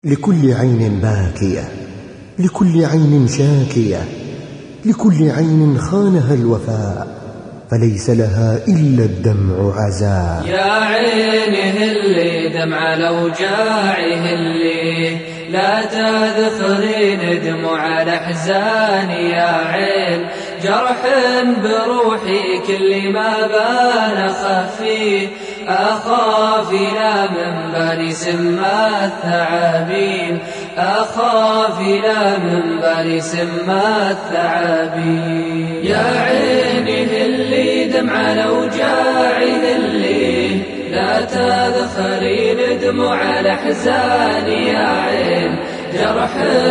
لكل عين باكية، لكل عين شاكية، لكل عين خانها الوفاء، فليس لها إلا الدمع عزاء. يا عينه اللي دمع الأوجاعه اللي لا تذخرين دموع الأحزان، يا عين جرح بروحي كل ما بان خفي، أخاف لا من بالي سما الثعابين، أخاف لا من بالي سما الثعابين. يا عينه اللي دمع الأوجاعه اللي لا تذخرين دموع الأحزان، يا عين جرح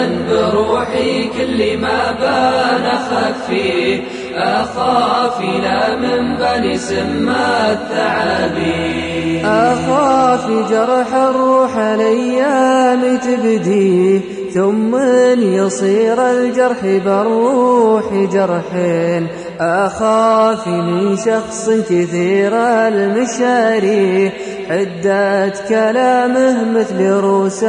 بروحي كل ما بان خفي، أخاف لا من بني سما الثعابين. أخاف جرح الروح الأيام تبدي، ثم يصير الجرح بالروح جرحين، أخاف من شخص كثير المشاري، حدة كلامه مثل روس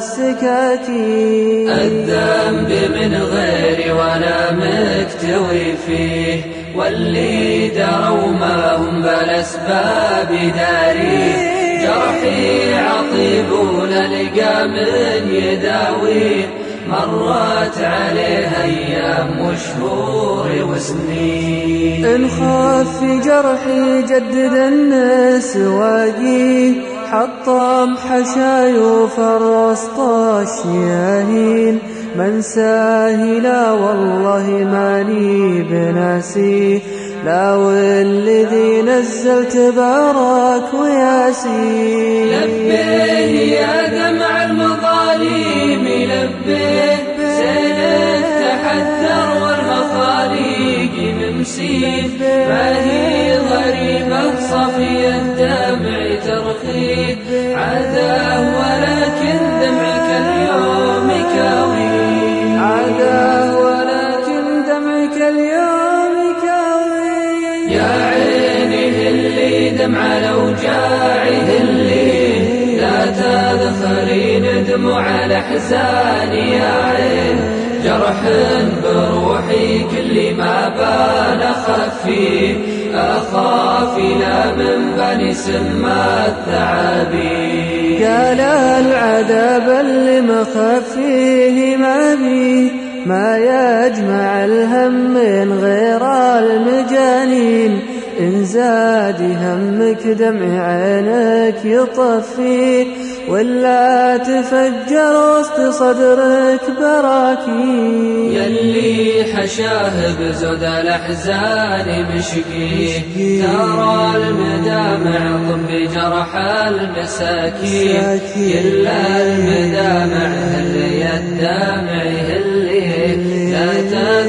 السكاكين. الذنب من غيري وأنا مكتوي فيه، واللي دروا ما هم بالأسباب داري، جرحي عطيب ولا لقى من يداويه، مرت عليه أيام وشهور وسنين. إن خاف في جرحي جدد النسواقي، حطم حشايوف الرسط الشياهين، من ساه لا والله ماني بناسي، لا والذي نزلت بارك وياسين. لبيه يا دمع المظالم لبيه، سيلك تحذر والمخاليق ممسيه، ما هي غريبة صفي الدمع ترخيه، عداه ولكن دمعك اليوم كاوي، عداه ولكن دمعك اليوم كاوي. يا عينه اللي دمع الأوجاعه اللي لا تذخرين دموع الأحزان، يا عين جرح بروحي كل ما بان خفي، أخاف لا من بني سما الثعابين. قال العذاب اللي مخفيه ما بيه، ما يجمع الهم من غير المجانين، إن زاد همك دمع عينك يطفيه، ولا تفجر وسط صدرك براكين. يلي حشاه بزود الأحزان مشقيه، ترى المدامع طب جرح المساكين، إلا المدامع هلي الدمع هلي لا